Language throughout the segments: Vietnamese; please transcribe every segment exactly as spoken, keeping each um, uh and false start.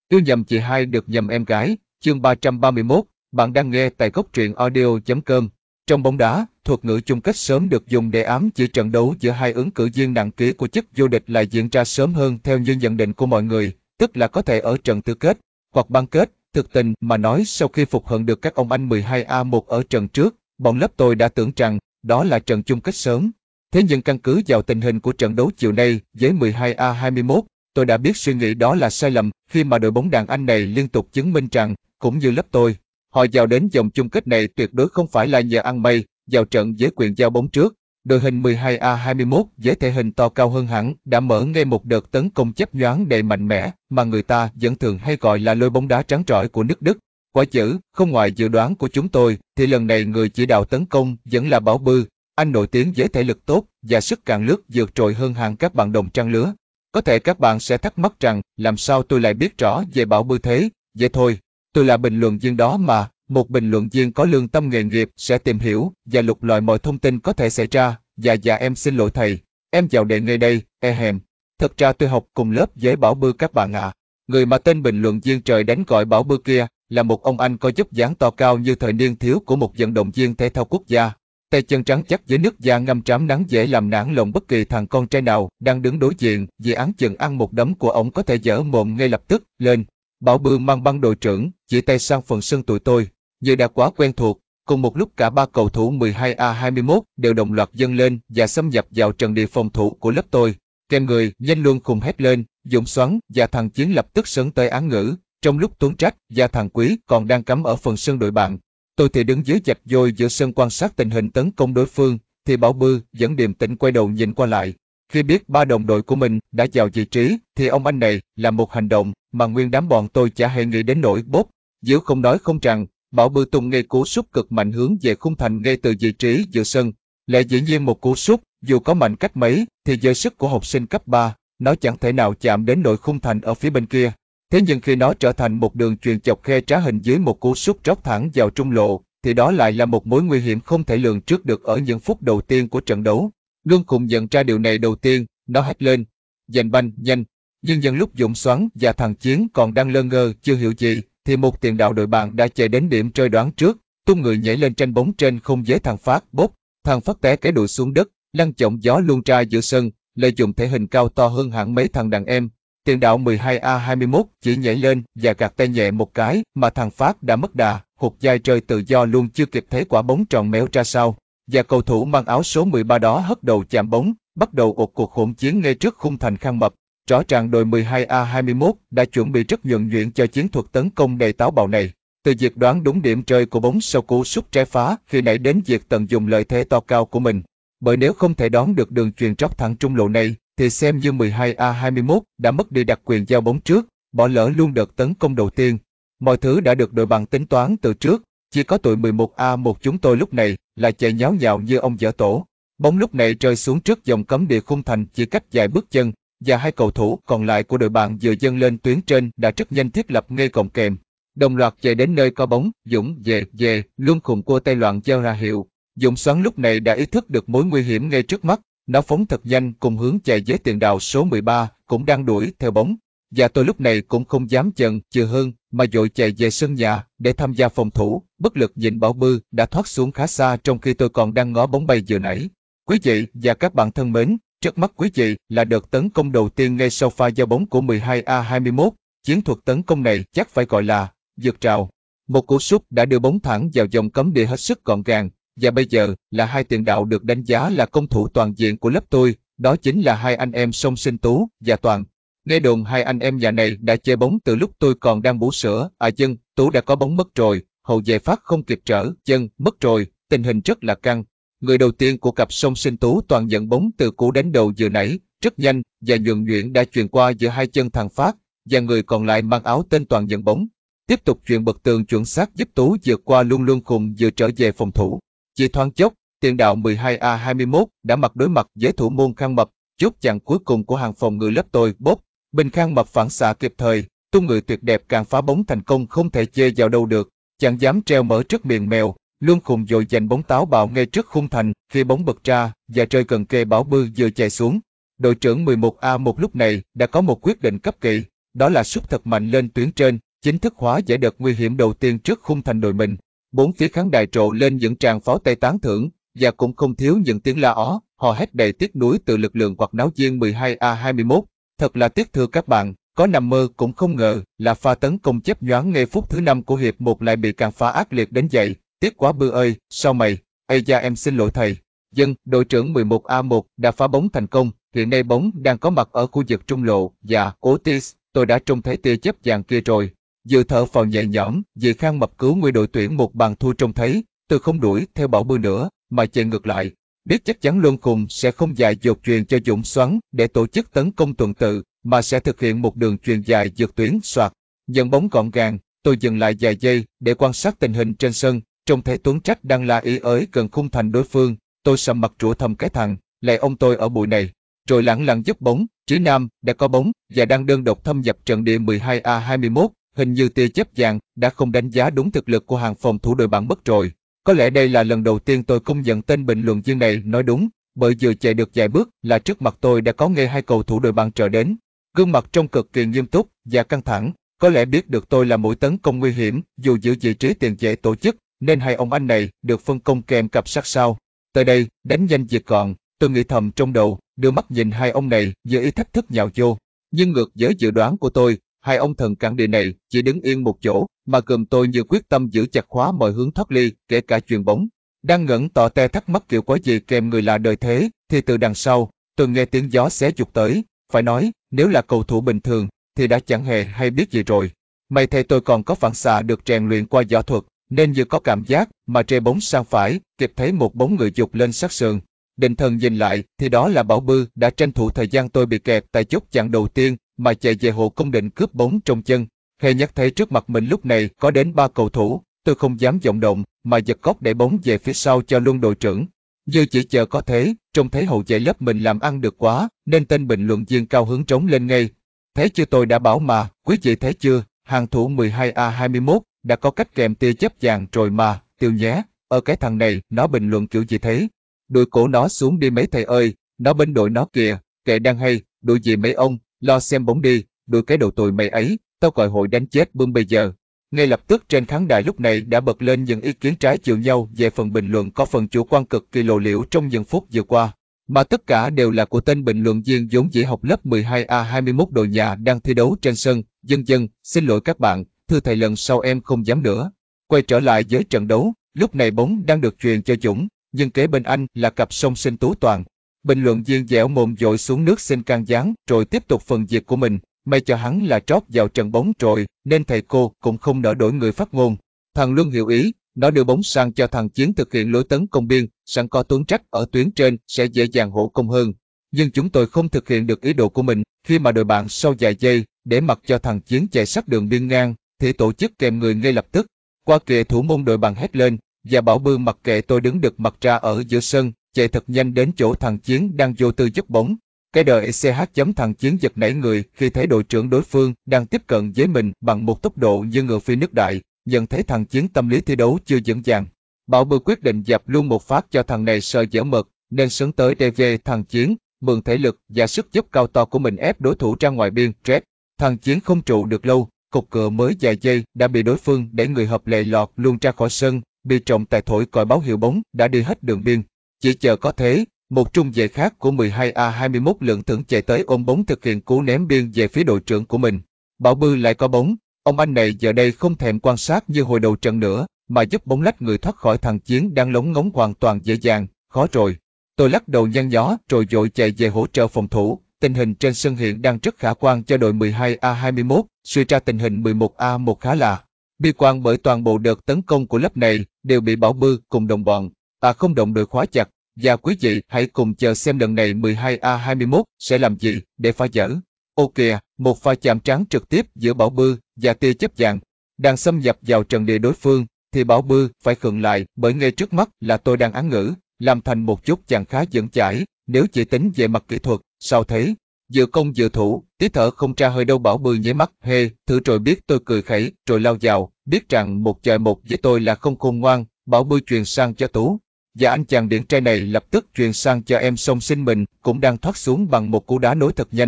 Yêu nhầm chị hai được nhầm em gái, chương ba trăm ba mươi mốt, bạn đang nghe tại góc truyện audio chấm com. Trong bóng đá, thuật ngữ chung kết sớm được dùng để ám chỉ trận đấu giữa hai ứng cử viên nặng ký của chức vô địch lại diễn ra sớm hơn theo như nhận định của mọi người, tức là có thể ở trận tứ kết, hoặc bán kết. Thực tình mà nói, sau khi phục hận được các ông anh mười hai A một ở trận trước, bọn lớp tôi đã tưởng rằng đó là trận chung kết sớm. Thế nhưng căn cứ vào tình hình của trận đấu chiều nay với mười hai A hai mươi mốt, tôi đã biết suy nghĩ đó là sai lầm khi mà đội bóng đàn Anh này liên tục chứng minh rằng, cũng như lớp tôi, họ vào đến vòng chung kết này tuyệt đối không phải là nhờ ăn may, vào trận với quyền giao bóng trước. Đội hình mười hai A hai mươi mốt với thể hình to cao hơn hẳn đã mở ngay một đợt tấn công chấp nhoáng đầy mạnh mẽ mà người ta vẫn thường hay gọi là lối bóng đá trắng trỏi của nước Đức. Quả chữ, không ngoài dự đoán của chúng tôi, thì lần này người chỉ đạo tấn công vẫn là Bảo Bư. Anh nổi tiếng với thể lực tốt và sức càn lướt vượt trội hơn hẳn các bạn đồng trang lứa. Có thể các bạn sẽ thắc mắc rằng làm sao tôi lại biết rõ về Bảo Bư thế? Vậy thôi, tôi là bình luận viên đó mà, một bình luận viên có lương tâm nghề nghiệp sẽ tìm hiểu và lục lọi mọi thông tin có thể xảy ra. Dạ dạ em xin lỗi thầy, em chào đệ ngay đây, e hèm. Thật ra tôi học cùng lớp với Bảo Bư các bạn ạ. À. Người mà tên bình luận viên trời đánh gọi Bảo Bư kia là một ông anh có vóc dáng to cao như thời niên thiếu của một vận động viên thể thao quốc gia. Tay chân trắng chắc với nước da ngâm trám nắng dễ làm nản lòng bất kỳ thằng con trai nào đang đứng đối diện, vì án chừng ăn một đấm của ổng có thể dở mồm ngay lập tức. Lên, Bảo Bư mang băng đội trưởng, chỉ tay sang phần sân tụi tôi, như đã quá quen thuộc. Cùng một lúc cả ba cầu thủ mười hai A hai mươi mốt đều đồng loạt dâng lên và xâm nhập vào trận địa phòng thủ của lớp tôi. Kèm người, nhanh luôn khùng hét lên, Dũng Xoắn và thằng Chiến lập tức sấn tới án ngữ, trong lúc Tuấn Trách và thằng Quý còn đang cắm ở phần sân đội bạn. Tôi thì đứng dưới dạch dôi giữa sân quan sát tình hình tấn công đối phương, thì Bảo Bư vẫn điềm tĩnh quay đầu nhìn qua lại. Khi biết ba đồng đội của mình đã vào vị trí, thì ông anh này làm một hành động mà nguyên đám bọn tôi chả hề nghĩ đến nỗi bốp. Diễu không nói không rằng, Bảo Bư tung ngay cú sút cực mạnh hướng về khung thành ngay từ vị trí giữa sân. Lẽ dĩ nhiên một cú sút, dù có mạnh cách mấy, thì với sức của học sinh cấp ba, nó chẳng thể nào chạm đến nội khung thành ở phía bên kia. Thế nhưng khi nó trở thành một đường chuyền chọc khe trá hình dưới một cú sút trót thẳng vào trung lộ, thì đó lại là một mối nguy hiểm không thể lường trước được ở những phút đầu tiên của trận đấu. Lương Khùng nhận ra điều này đầu tiên, nó hét lên, giành banh, nhanh. Nhưng nhân lúc Dũng Xoắn và thằng Chiến còn đang lơ ngơ chưa hiểu gì, thì một tiền đạo đội bạn đã chạy đến điểm rơi đoán trước, tung người nhảy lên tranh bóng trên không với thằng Phát, bốp. Thằng Phát té cái đùi xuống đất, lăn chổng gió luôn ra giữa sân, lợi dụng thể hình cao to hơn hẳn mấy thằng đàn em. Tiền đạo mười hai A hai mươi mốt chỉ nhảy lên và gạt tay nhẹ một cái mà thằng Phát đã mất đà, hụt vai rơi tự do luôn chưa kịp thấy quả bóng tròn méo ra sau. Và cầu thủ mang áo số mười ba đó hất đầu chạm bóng, bắt đầu một cuộc hỗn chiến ngay trước khung thành Khang Mập. Rõ ràng đội mười hai A hai mươi mốt đã chuẩn bị rất nhuần nhuyễn cho chiến thuật tấn công đầy táo bạo này. Từ việc đoán đúng điểm rơi của bóng sau cú sút trái phá khi nãy đến việc tận dụng lợi thế to cao của mình. Bởi nếu không thể đoán được đường chuyền trót thẳng trung lộ này, thì xem như mười hai A hai mươi mốt đã mất đi đặc quyền giao bóng trước, bỏ lỡ luôn đợt tấn công đầu tiên. Mọi thứ đã được đội bạn tính toán từ trước, chỉ có tụi mười một A một chúng tôi lúc này là chạy nháo nhào như ông dở tổ. Bóng lúc này rơi xuống trước vòng cấm địa khung thành chỉ cách vài bước chân, và hai cầu thủ còn lại của đội bạn vừa dâng lên tuyến trên đã rất nhanh thiết lập ngay cổng kèm. Đồng loạt chạy đến nơi có bóng, Dũng về, về, luôn khùng cua tay loạn gieo ra hiệu. Dũng Xoắn lúc này đã ý thức được mối nguy hiểm ngay trước mắt, nó phóng thật nhanh cùng hướng chạy với tiền đạo số mười ba, cũng đang đuổi theo bóng. Và tôi lúc này cũng không dám chần chừ hơn, mà vội chạy về sân nhà để tham gia phòng thủ, bất lực nhìn Bảo Bư đã thoát xuống khá xa trong khi tôi còn đang ngó bóng bay vừa nãy. Quý vị và các bạn thân mến, trước mắt quý vị là đợt tấn công đầu tiên ngay sau pha giao bóng của mười hai A hai mươi mốt, chiến thuật tấn công này chắc phải gọi là vượt rào. Một cú sút đã đưa bóng thẳng vào vòng cấm địa hết sức gọn gàng, và bây giờ là hai tiền đạo được đánh giá là công thủ toàn diện của lớp tôi, đó chính là hai anh em Song Sinh Tú và Toàn. Nghe đồn hai anh em nhà này đã chơi bóng từ lúc tôi còn đang bú sữa, à dân, Tú đã có bóng mất rồi, hậu vệ Phát không kịp trở, chân, mất rồi, tình hình rất là căng. Người đầu tiên của cặp Song Sinh Tú Toàn nhận bóng từ cú đánh đầu vừa nãy, rất nhanh, và nhuần nhuyễn đã chuyền qua giữa hai chân thằng Phát, và người còn lại mang áo tên Toàn nhận bóng. Tiếp tục chuyền bật tường chuẩn xác giúp Tú vượt qua luôn luôn khùng vừa trở về phòng thủ. Chỉ thoáng chốc, tiền đạo mười hai A hai mươi mốt đã mặt đối mặt với thủ môn Khang Mập, chốt chặn cuối cùng của hàng phòng ngự lớp tôi, bốp. Bình Khang Mập phản xạ kịp thời, tung người tuyệt đẹp càng phá bóng thành công không thể chê vào đâu được, chẳng dám treo mở trước miệng mèo, luôn khùng dội giành bóng táo bạo ngay trước khung thành khi bóng bật ra và rơi gần kề Bảo Bư vừa chạy xuống. Đội trưởng mười một A một lúc này đã có một quyết định cấp kỵ, đó là sút thật mạnh lên tuyến trên, chính thức hóa giải đợt nguy hiểm đầu tiên trước khung thành đội mình. Bốn phía khán đài rộ lên những tràng pháo tay tán thưởng, và cũng không thiếu những tiếng la ó, hò hét đầy tiếc nuối từ lực lượng quạt náo viên mười hai A hai mươi mốt. Thật là tiếc thưa các bạn, có nằm mơ cũng không ngờ là pha tấn công chớp nhoáng ngay phút thứ năm của hiệp một lại bị cản phá ác liệt đến vậy. Tiếc quá Bư ơi, sao mày? Ây da em xin lỗi thầy. Dân, đội trưởng mười một A một đã phá bóng thành công, hiện nay bóng đang có mặt ở khu vực trung lộ, và Otis, tôi đã trông thấy tia chớp vàng kia rồi. Dự thở phào nhẹ nhõm, vì Khang Mập cứu nguy đội tuyển một bàn thua trông thấy, tôi không đuổi theo Bảo Bư nữa, mà chạy ngược lại. Biết chắc chắn Luân Khùng sẽ không dài dột chuyền cho Dũng Xoắn để tổ chức tấn công tuần tự, mà sẽ thực hiện một đường chuyền dài vượt tuyến soạt. Nhận bóng gọn gàng, tôi dừng lại vài giây để quan sát tình hình trên sân, trông thấy Tuấn Trách đang la ý ới gần khung thành đối phương, tôi sầm mặt rủa thầm cái thằng, lại ông tôi ở bụi này. Rồi lẳng lặng giúp bóng, Trí Nam đã có bóng và đang đơn độc thâm nhập trận địa mười hai A hai mươi mốt, hình như tia chớp vàng đã không đánh giá đúng thực lực của hàng phòng thủ đội bạn mất rồi. Có lẽ đây là lần đầu tiên tôi công nhận tên bình luận viên này nói đúng, bởi vừa chạy được vài bước là trước mặt tôi đã có ngay hai cầu thủ đội bạn trở đến. Gương mặt trông cực kỳ nghiêm túc và căng thẳng, có lẽ biết được tôi là mũi tấn công nguy hiểm dù giữ vị trí tiền vệ tổ chức, nên hai ông anh này được phân công kèm cặp sát sao. Tới đây, đánh nhanh việc gọn, tôi nghĩ thầm trong đầu, đưa mắt nhìn hai ông này với ý thách thức nhào vô. Nhưng ngược với dự đoán của tôi, hai ông thần cản địa này chỉ đứng yên một chỗ, mà gồm tôi như quyết tâm giữ chặt khóa mọi hướng thoát ly, kể cả chuyền bóng. Đang ngẩn tỏ te thắc mắc kiểu quái gì kèm người lạ đời thế, thì từ đằng sau, tôi nghe tiếng gió xé dục tới. Phải nói, nếu là cầu thủ bình thường, thì đã chẳng hề hay biết gì rồi. May thay tôi còn có phản xạ được rèn luyện qua võ thuật, nên như có cảm giác mà trê bóng sang phải, kịp thấy một bóng người dục lên sát sườn. Định thần nhìn lại thì đó là Bảo Bư đã tranh thủ thời gian tôi bị kẹt tại chốt chặn đầu tiên mà chạy về hộ công định cướp bóng trong chân. Hay nhắc thấy trước mặt mình lúc này có đến ba cầu thủ, tôi không dám vọng động mà giật cóc đẩy bóng về phía sau cho Luân đội trưởng. Như chỉ chờ có thế, trông thấy hậu vệ lớp mình làm ăn được quá, nên tên bình luận viên cao hứng trống lên ngay. Thấy chưa, tôi đã bảo mà, quý vị thấy chưa, hàng thủ mười hai A hai mươi mốt đã có cách kèm tia chớp vàng rồi mà, Tiêu nhé, ở cái thằng này, nó bình luận kiểu gì thế? Đuổi cổ nó xuống đi mấy thầy ơi, nó bên đội nó kìa, kệ đang hay, đuổi gì mấy ông, lo xem bóng đi, đuổi cái đầu tụi mày ấy, tao gọi hội đánh chết bươm bây giờ. Ngay lập tức trên khán đài lúc này đã bật lên những ý kiến trái chiều nhau về phần bình luận có phần chủ quan cực kỳ lộ liễu trong những phút vừa qua, mà tất cả đều là của tên bình luận viên vốn dĩ học lớp mười hai A hai mươi mốt đội nhà đang thi đấu trên sân. Dân dân, xin lỗi các bạn, thưa thầy lần sau em không dám nữa. Quay trở lại với trận đấu, lúc này bóng đang được chuyền cho Dũng, nhưng kế bên anh là cặp song sinh Tú Toàn. Bình luận viên dẻo mồm dội xuống nước xin can gián rồi tiếp tục phần việc của mình. May cho hắn là trót vào trận bóng rồi, nên thầy cô cũng không nỡ đổi người phát ngôn. Thằng Luân hiểu ý, nó đưa bóng sang cho thằng Chiến thực hiện lối tấn công biên, sẵn có Tuấn Trách ở tuyến trên sẽ dễ dàng hỗ công hơn. Nhưng chúng tôi không thực hiện được ý đồ của mình, khi mà đội bạn sau vài giây, để mặc cho thằng Chiến chạy sát đường biên ngang, thì tổ chức kèm người ngay lập tức. Qua kìa thủ môn đội bạn hét lên, và Bảo Bư mặc kệ tôi đứng được mặt ra ở giữa sân, chạy thật nhanh đến chỗ thằng Chiến đang vô tư giúp bóng. Cái đời xê hát chấm thằng Chiến giật nảy người khi thấy đội trưởng đối phương đang tiếp cận với mình bằng một tốc độ như ngựa phi nước đại, nhận thấy thằng Chiến tâm lý thi đấu chưa vững vàng. Bảo Bư quyết định dập luôn một phát cho thằng này sợ dở mật, nên sấn tới đê vê thằng Chiến, mượn thể lực và sức giúp cao to của mình ép đối thủ ra ngoài biên. Red. Thằng Chiến không trụ được lâu, cục cựa mới vài giây đã bị đối phương đẩy người hợp lệ lọt luôn ra khỏi sân, bị trọng tài thổi còi báo hiệu bóng đã đi hết đường biên. Chỉ chờ có thế, một trung vệ khác của mười hai A hai mươi mốt lượn thững chạy tới ôm bóng thực hiện cú ném biên về phía đội trưởng của mình. Bảo Bư lại có bóng, ông anh này giờ đây không thèm quan sát như hồi đầu trận nữa, mà giúp bóng lách người thoát khỏi thằng Chiến đang lóng ngóng hoàn toàn dễ dàng. Khó rồi. Tôi lắc đầu nhăn nhó rồi vội chạy về hỗ trợ phòng thủ. Tình hình trên sân hiện đang rất khả quan cho đội mười hai A hai mươi mốt, suy ra tình hình mười một A một khá là bi quan bởi toàn bộ đợt tấn công của lớp này đều bị Bảo Bư cùng đồng bọn ta không động đội khóa chặt. Và quý vị hãy cùng chờ xem lần này mười hai A hai mươi mốt sẽ làm gì để phá vỡ. Ok, một pha chạm trán trực tiếp giữa Bảo Bư và tia chớp vàng đang xâm nhập vào trận địa đối phương, thì Bảo Bư phải khựng lại bởi ngay trước mắt là tôi đang án ngữ, làm thành một chút chàng khá vững chãi. Nếu chỉ tính về mặt kỹ thuật, sao thế? Vừa công vừa thủ, tí thở không ra hơi đâu. Bảo Bư nháy mắt, hê, thử rồi biết. Tôi cười khẩy rồi lao vào, biết rằng một trời một với tôi là không khôn ngoan. Bảo Bư truyền sang cho Tú, và anh chàng điển trai này lập tức truyền sang cho em song sinh mình, cũng đang thoát xuống bằng một cú đá nối thật nhanh.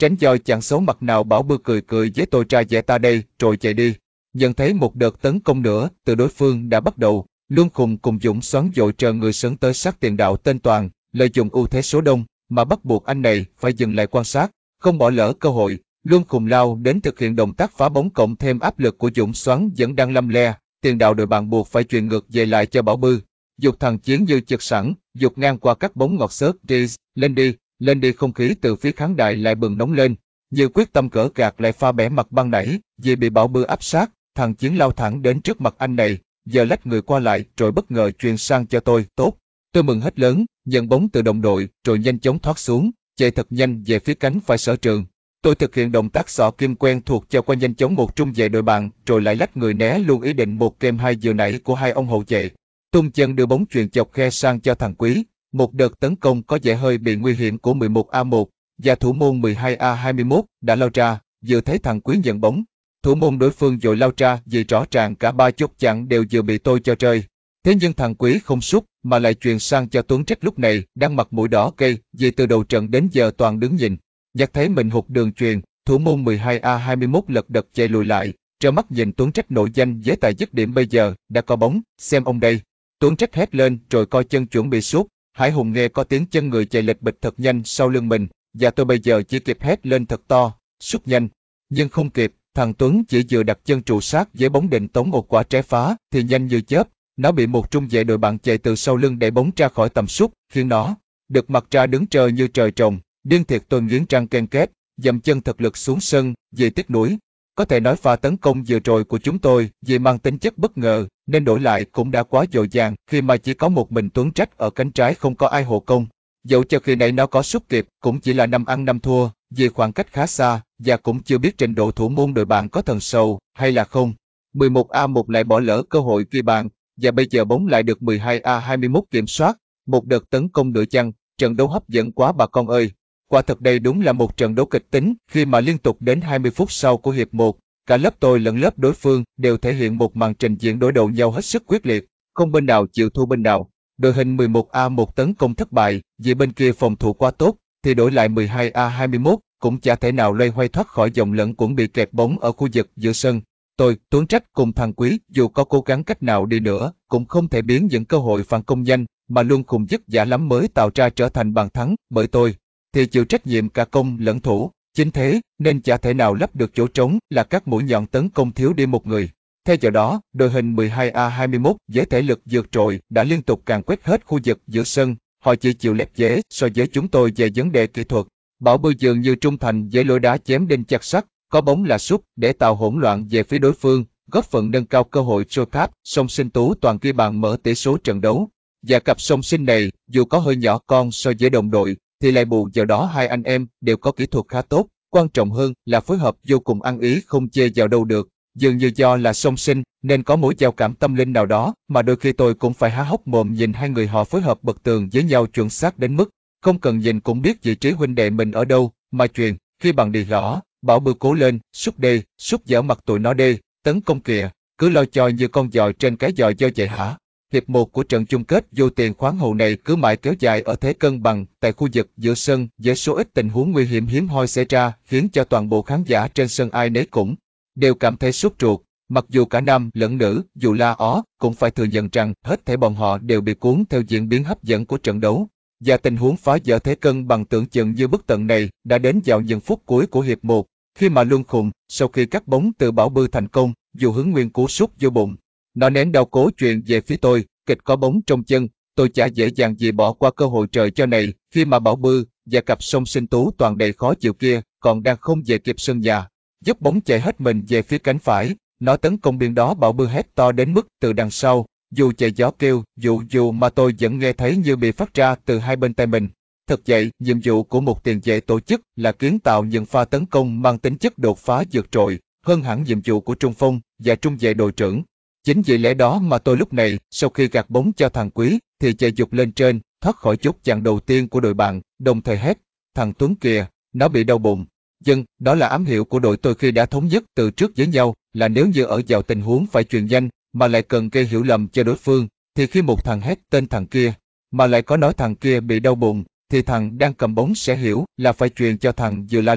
tránh do chẳng xấu mặt nào Bảo Bư cười cười với tôi ra vẻ ta đây, rồi chạy đi. Nhận thấy một đợt tấn công nữa từ đối phương đã bắt đầu, Luân Khùng cùng Dũng xoắn dội chờ người sấn tới sát tiền đạo tên Toàn, lợi dụng ưu thế số đông mà bắt buộc anh này phải dừng lại quan sát, không bỏ lỡ cơ hội. Luân Khùng lao đến thực hiện động tác phá bóng cộng thêm áp lực của Dũng xoắn vẫn đang lăm le, tiền đạo đội bạn buộc phải chuyền ngược về lại cho Bảo Bư. Dục thằng Chiến như chực sẵn, dục ngang qua các bóng ngọt xớt đi, lên đi, lên đi không khí từ phía khán đài lại bừng nóng lên, như quyết tâm cỡ gạt lại pha bẻ mặt băng nảy, vì bị Bảo Bư áp sát, thằng Chiến lao thẳng đến trước mặt anh này, giờ lách người qua lại rồi bất ngờ chuyền sang cho tôi, tốt. Tôi mừng hết lớn, nhận bóng từ đồng đội rồi nhanh chóng thoát xuống, chạy thật nhanh về phía cánh phải Sở Trường. Tôi thực hiện động tác xỏ kim quen thuộc cho qua nhanh chóng một trung vệ đội bạn, rồi lại lách người né luôn ý định một kèm hai vừa nãy của hai ông hậu vệ. Tung chân đưa bóng chuyền chọc khe sang cho thằng Quý. Một đợt tấn công có vẻ hơi bị nguy hiểm của mười một A một và thủ môn mười hai A hai mươi mốt đã lao ra, vừa thấy thằng Quý nhận bóng. Thủ môn đối phương vội lao ra vì rõ ràng cả ba chốt chặn đều vừa bị tôi cho rơi. Thế nhưng thằng Quý không sút mà lại chuyền sang cho Tuấn Trách lúc này đang mặt mũi đỏ cây vì từ đầu trận đến giờ toàn đứng nhìn. Nhặt thấy mình hụt đường chuyền, thủ môn mười hai A hai mươi mốt lật đật chạy lùi lại, trơ mắt nhìn Tuấn Trách nổi danh với tài dứt điểm bây giờ đã có bóng, xem ông đây. Tuấn Trách hét lên rồi coi chân chuẩn bị sút. Hải Hùng nghe có tiếng chân người chạy lệch bịch thật nhanh sau lưng mình, và tôi bây giờ chỉ kịp hét lên thật to, sút nhanh. Nhưng không kịp, thằng Tuấn chỉ vừa đặt chân trụ sát với bóng định tống một quả trái phá thì nhanh như chớp, nó bị một trung vệ đội bạn chạy từ sau lưng đẩy bóng ra khỏi tầm sút, khiến nó được mặt ra đứng trời như trời trồng. Điên thiệt tôi nghiến răng ken két, dậm chân thật lực xuống sân, vì tiếc nuối. Có thể nói pha tấn công vừa rồi của chúng tôi vì mang tính chất bất ngờ, nên đổi lại cũng đã quá dội dàng khi mà chỉ có một mình Tuấn Trách ở cánh trái không có ai hộ công. Dẫu cho khi nãy nó có sút kịp cũng chỉ là năm ăn năm thua, vì khoảng cách khá xa và cũng chưa biết trình độ thủ môn đội bạn có thần sầu hay là không. mười một A một lại bỏ lỡ cơ hội ghi bàn, và bây giờ bóng lại được mười hai A hai mươi mốt kiểm soát. Một đợt tấn công nửa chăng, trận đấu hấp dẫn quá bà con ơi. Quả thật đây đúng là một trận đấu kịch tính khi mà liên tục đến hai mươi phút sau của hiệp một, cả lớp tôi lẫn lớp đối phương đều thể hiện một màn trình diễn đối đầu nhau hết sức quyết liệt, không bên nào chịu thua bên nào. Đội hình mười một A một tấn công thất bại vì bên kia phòng thủ quá tốt, thì đổi lại mười hai A hai mươi mốt cũng chả thể nào loay hoay thoát khỏi dòng lẫn quẩn bị kẹp bóng ở khu vực giữa sân. Tôi, Tuấn Trách cùng thằng Quý dù có cố gắng cách nào đi nữa cũng không thể biến những cơ hội phản công nhanh mà luôn khùng dứt dã lắm mới tạo ra trở thành bàn thắng bởi tôi thì chịu trách nhiệm cả công lẫn thủ. Chính thế nên chả thể nào lấp được chỗ trống là các mũi nhọn tấn công thiếu đi một người. Theo giờ đó, đội hình mười hai A hai mươi mốt với thể lực vượt trội đã liên tục càn quét hết khu vực giữa sân. Họ chỉ chịu lép vế so với chúng tôi về vấn đề kỹ thuật. Bảo Bư dường như trung thành với lối đá chém đinh chặt sắt, có bóng là sút để tạo hỗn loạn về phía đối phương, góp phần nâng cao cơ hội cho Tháp. Song Sinh Tú toàn ghi bàn mở tỷ số trận đấu. Và cặp song sinh này, dù có hơi nhỏ con so với đồng đội, thì lại bù vào đó hai anh em đều có kỹ thuật khá tốt, quan trọng hơn là phối hợp vô cùng ăn ý không chê vào đâu được. Dường như do là song sinh nên có mối giao cảm tâm linh nào đó mà đôi khi tôi cũng phải há hốc mồm nhìn hai người họ phối hợp bật tường với nhau chuẩn xác đến mức không cần nhìn cũng biết vị trí huynh đệ mình ở đâu mà truyền. Khi bằng đi gõ, Bảo Bư cố lên, sút đê, sút dở mặt tụi nó đê, tấn công kìa, cứ lo choi như con giòi trên cái giòi do vậy hả? Hiệp một của trận chung kết vô tiền khoáng hậu này cứ mãi kéo dài ở thế cân bằng tại khu vực giữa sân với số ít tình huống nguy hiểm hiếm hoi xảy ra khiến cho toàn bộ khán giả trên sân ai nấy cũng đều cảm thấy sốt ruột. Mặc dù cả nam lẫn nữ, dù la ó, cũng phải thừa nhận rằng hết thảy bọn họ đều bị cuốn theo diễn biến hấp dẫn của trận đấu. Và tình huống phá vỡ thế cân bằng tưởng chừng như bất tận này đã đến vào những phút cuối của hiệp một, khi mà Luân Khùng, sau khi cắt bóng từ Bảo Bư thành công, dù hướng nguyên cú sút vô bụng, nó nén đau cố chuyền về phía tôi, kịch có bóng trong chân, tôi chả dễ dàng gì bỏ qua cơ hội trời cho này, khi mà Bảo Bư và cặp Song Sinh Tú toàn đầy khó chịu kia còn đang không về kịp sân nhà, dốc bóng chạy hết mình về phía cánh phải, nó tấn công biên đó Bảo Bư hét to đến mức từ đằng sau, dù chạy gió kêu, dù dù mà tôi vẫn nghe thấy như bị phát ra từ hai bên tay mình. Thật vậy, nhiệm vụ của một tiền vệ tổ chức là kiến tạo những pha tấn công mang tính chất đột phá vượt trội, hơn hẳn nhiệm vụ của trung phong và trung vệ đội trưởng. Chính vì lẽ đó mà tôi lúc này, sau khi gạt bóng cho thằng Quý, thì chạy dục lên trên, thoát khỏi chốt chặn đầu tiên của đội bạn, đồng thời hét, thằng Tuấn kìa, nó bị đau bụng. Dân, đó là ám hiệu của đội tôi khi đã thống nhất từ trước với nhau, là nếu như ở vào tình huống phải truyền nhanh, mà lại cần gây hiểu lầm cho đối phương, thì khi một thằng hét tên thằng kia, mà lại có nói thằng kia bị đau bụng, thì thằng đang cầm bóng sẽ hiểu là phải truyền cho thằng vừa la lên,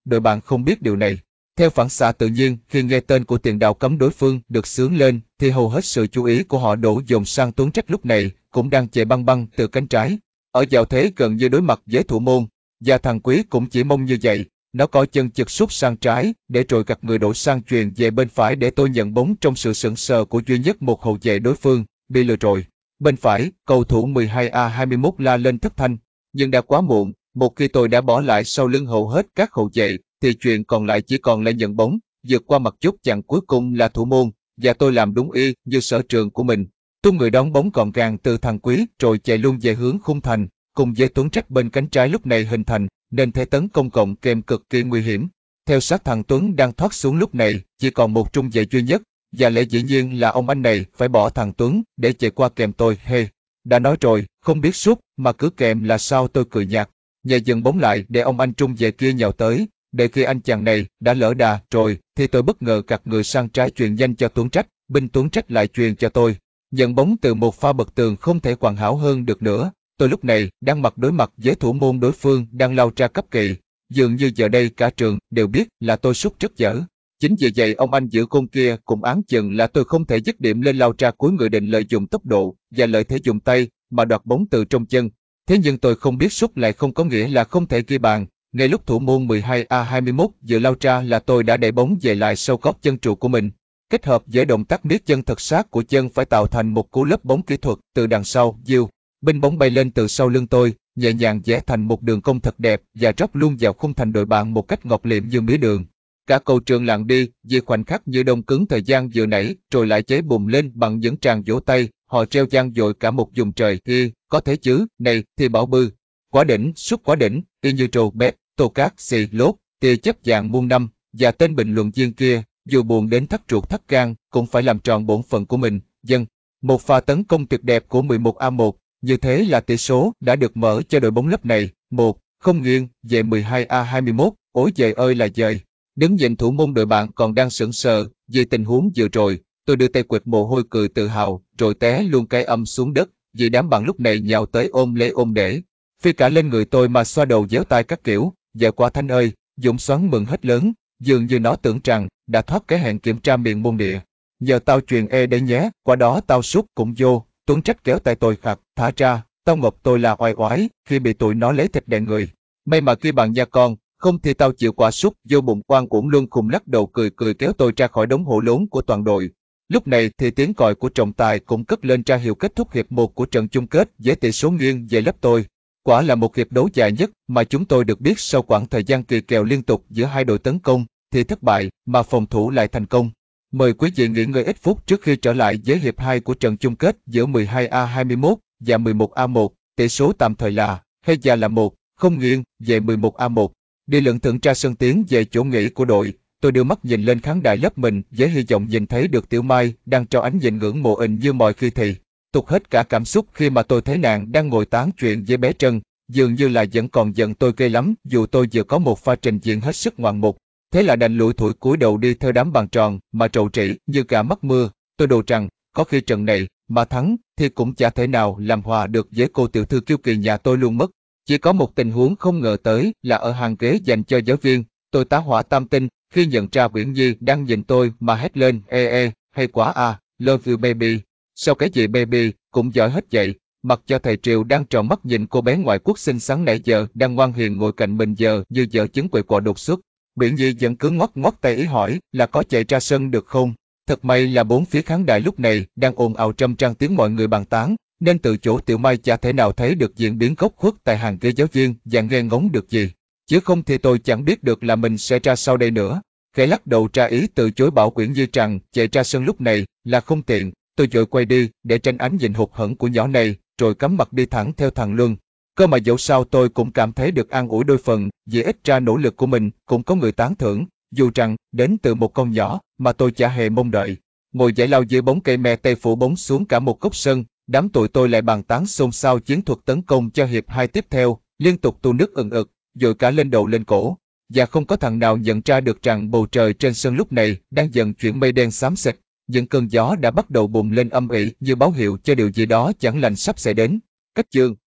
đội bạn không biết điều này. Theo phản xạ tự nhiên, khi nghe tên của tiền đạo cấm đối phương được xướng lên, thì hầu hết sự chú ý của họ đổ dồn sang Tuấn Trách lúc này, cũng đang chạy băng băng từ cánh trái. Ở giao thế gần như đối mặt với thủ môn, và thằng Quý cũng chỉ mong như vậy. Nó có chân chực sút sang trái, để rồi gặt người đổ sang chuyền về bên phải để tôi nhận bóng trong sự sững sờ của duy nhất một hậu vệ đối phương, bị lừa rồi. Bên phải, cầu thủ mười hai A hai mươi mốt la lên thất thanh, nhưng đã quá muộn, một khi tôi đã bỏ lại sau lưng hầu hết các hậu vệ, thì chuyện còn lại chỉ còn là nhận bóng, vượt qua mặt chốt chặn cuối cùng là thủ môn, và tôi làm đúng y như sở trường của mình. Tung người đón bóng gọn gàng từ thằng Quý rồi chạy luôn về hướng khung thành, cùng với Tuấn Trách bên cánh trái lúc này hình thành nên thế tấn công cộng kèm cực kỳ nguy hiểm. Theo sát thằng Tuấn đang thoát xuống lúc này, chỉ còn một trung vệ duy nhất, và lẽ dĩ nhiên là ông anh này phải bỏ thằng Tuấn để chạy qua kèm tôi. Hey, đã nói rồi, không biết sút mà cứ kèm là sao, tôi cười nhạt, nhảy dừng bóng lại để ông anh trung vệ kia nhào tới. Để khi anh chàng này đã lỡ đà rồi, thì tôi bất ngờ gạt người sang trái chuyền nhanh cho Tuấn Trách, binh Tuấn Trách lại chuyền cho tôi. Nhận bóng từ một pha bật tường không thể hoàn hảo hơn được nữa. Tôi lúc này đang mặt đối mặt với thủ môn đối phương đang lao ra cấp kỳ. Dường như giờ đây cả trường đều biết là tôi sút rất dở. Chính vì vậy ông anh giữ côn kia cũng áng chừng là tôi không thể dứt điểm lên lao ra cuối người định lợi dụng tốc độ và lợi thế dùng tay mà đoạt bóng từ trong chân. Thế nhưng tôi không biết sút lại không có nghĩa là không thể ghi bàn. Ngay lúc thủ môn mười hai A hai mươi mốt vừa lao ra là tôi đã đẩy bóng về lại sau gót chân trụ của mình. Kết hợp với động tác miết chân thật sát của chân phải tạo thành một cú lấp bóng kỹ thuật từ đằng sau, diêu. Binh bóng bay lên từ sau lưng tôi, nhẹ nhàng vẽ thành một đường cong thật đẹp và rót luôn vào khung thành đội bạn một cách ngọc liệm như mía đường. Cả cầu trường lặng đi, vì khoảnh khắc như đông cứng thời gian vừa nãy, rồi lại cháy bùng lên bằng những tràng vỗ tay, họ treo vang dội cả một vùng trời. Hi, có thế chứ, này, thì bảo bư. Quá đỉnh, sút quá đỉnh, y như trồ bét, tô cát, xì, lốt, tia chấp dạng muôn năm, và tên bình luận viên kia, dù buồn đến thắt ruột thắt gan, cũng phải làm tròn bổn phận của mình. Dân, một pha tấn công tuyệt đẹp của mười một A một, như thế là tỷ số đã được mở cho đội bóng lớp này, một không nghiêng, về mười hai A hai mươi mốt, ối giời ơi là giời. Đứng nhìn thủ môn đội bạn còn đang sững sờ vì tình huống vừa rồi, tôi đưa tay quệt mồ hôi cười tự hào, rồi té luôn cái âm xuống đất, vì đám bạn lúc này nhào tới ôm lấy ôm để. Phi cả lên người tôi mà xoa đầu déo tai các kiểu, dạ quả Thanh ơi, Dũng xoắn mừng hết lớn, dường như nó tưởng rằng đã thoát cái hẹn kiểm tra miệng môn địa. Giờ tao truyền e đấy nhé, qua đó tao sút cũng vô. Tuấn Trách kéo tay tôi khạc, thả ra, tao ngộp tôi là oai oái khi bị tụi nó lấy thịt đè người. May mà kia bạn nha con, không thì tao chịu quả sút vô bụng. Quan cũng luôn khùng lắc đầu cười cười kéo tôi ra khỏi đống hổ lốn của toàn đội. Lúc này thì tiếng còi của trọng tài cũng cất lên ra hiệu kết thúc hiệp một của trận chung kết với tỷ số nghiêng về lớp tôi. Quả là một hiệp đấu dài nhất mà chúng tôi được biết sau quãng thời gian kỳ kèo liên tục giữa hai đội tấn công thì thất bại mà phòng thủ lại thành công. Mời quý vị nghỉ ngơi ít phút trước khi trở lại với hiệp hai của trận chung kết giữa mười hai A hai mươi mốt và mười một A một, tỷ số tạm thời là hay và là một không nghiêng về mười một A một. Đi lượn thượng ra sân tiến về chỗ nghỉ của đội, tôi đưa mắt nhìn lên khán đài lớp mình với hy vọng nhìn thấy được Tiểu Mai đang cho ánh nhìn ngưỡng mộ ình như mọi khi thì. Tụt hết cả cảm xúc khi mà tôi thấy nàng đang ngồi tán chuyện với bé Trân, dường như là vẫn còn giận tôi ghê lắm dù tôi vừa có một pha trình diễn hết sức ngoạn mục. Thế là đành lủi thủi cúi đầu đi theo đám bàn tròn mà trầu trĩ như gà mắc mưa. Tôi đồ rằng có khi trận này mà thắng thì cũng chả thể nào làm hòa được với cô tiểu thư kiêu kỳ nhà tôi luôn mất. Chỉ có một tình huống không ngờ tới là ở hàng ghế dành cho giáo viên, tôi tá hỏa tam tinh khi nhận ra Uyển Nhi đang nhìn tôi mà hét lên ê ê, hay quá à, love you baby. Sao cái gì baby, cũng giỏi hết vậy. Mặc cho thầy Triều đang tròn mắt nhìn cô bé ngoại quốc xinh xắn nãy giờ đang ngoan hiền ngồi cạnh mình giờ như vợ chứng quậy quọ đột xuất. Uyển Nhi vẫn cứ ngoắc ngoắc tay ý hỏi là có chạy ra sân được không. Thật may là bốn phía khán đài lúc này đang ồn ào trăm trang tiếng mọi người bàn tán, nên từ chỗ Tiểu Mai chả thể nào thấy được diễn biến góc khuất tại hàng ghế giáo viên và nghe ngóng được gì. Chứ không thì tôi chẳng biết được là mình sẽ ra sau đây nữa. Khẽ lắc đầu ra ý từ chối bảo Uyển Nhi rằng chạy ra sân lúc này là không tiện. Tôi vội quay đi để tránh ánh nhìn hụt hẫng của nhỏ này, rồi cắm mặt đi thẳng theo thằng Luân. Cơ mà dẫu sao tôi cũng cảm thấy được an ủi đôi phần, vì ít ra nỗ lực của mình cũng có người tán thưởng, dù rằng đến từ một con nhỏ mà tôi chả hề mong đợi. Ngồi giải lao dưới bóng cây me tay phủ bóng xuống cả một góc sân, đám tụi tôi lại bàn tán xôn xao chiến thuật tấn công cho hiệp hai tiếp theo, liên tục tu nước ừng ực, dội cả lên đầu lên cổ. Và không có thằng nào nhận ra được rằng bầu trời trên sân lúc này đang dần chuyển mây đen xám xịt. Những cơn gió đã bắt đầu bùng lên âm ỉ như báo hiệu cho điều gì đó chẳng lành sắp xảy đến. Cách chương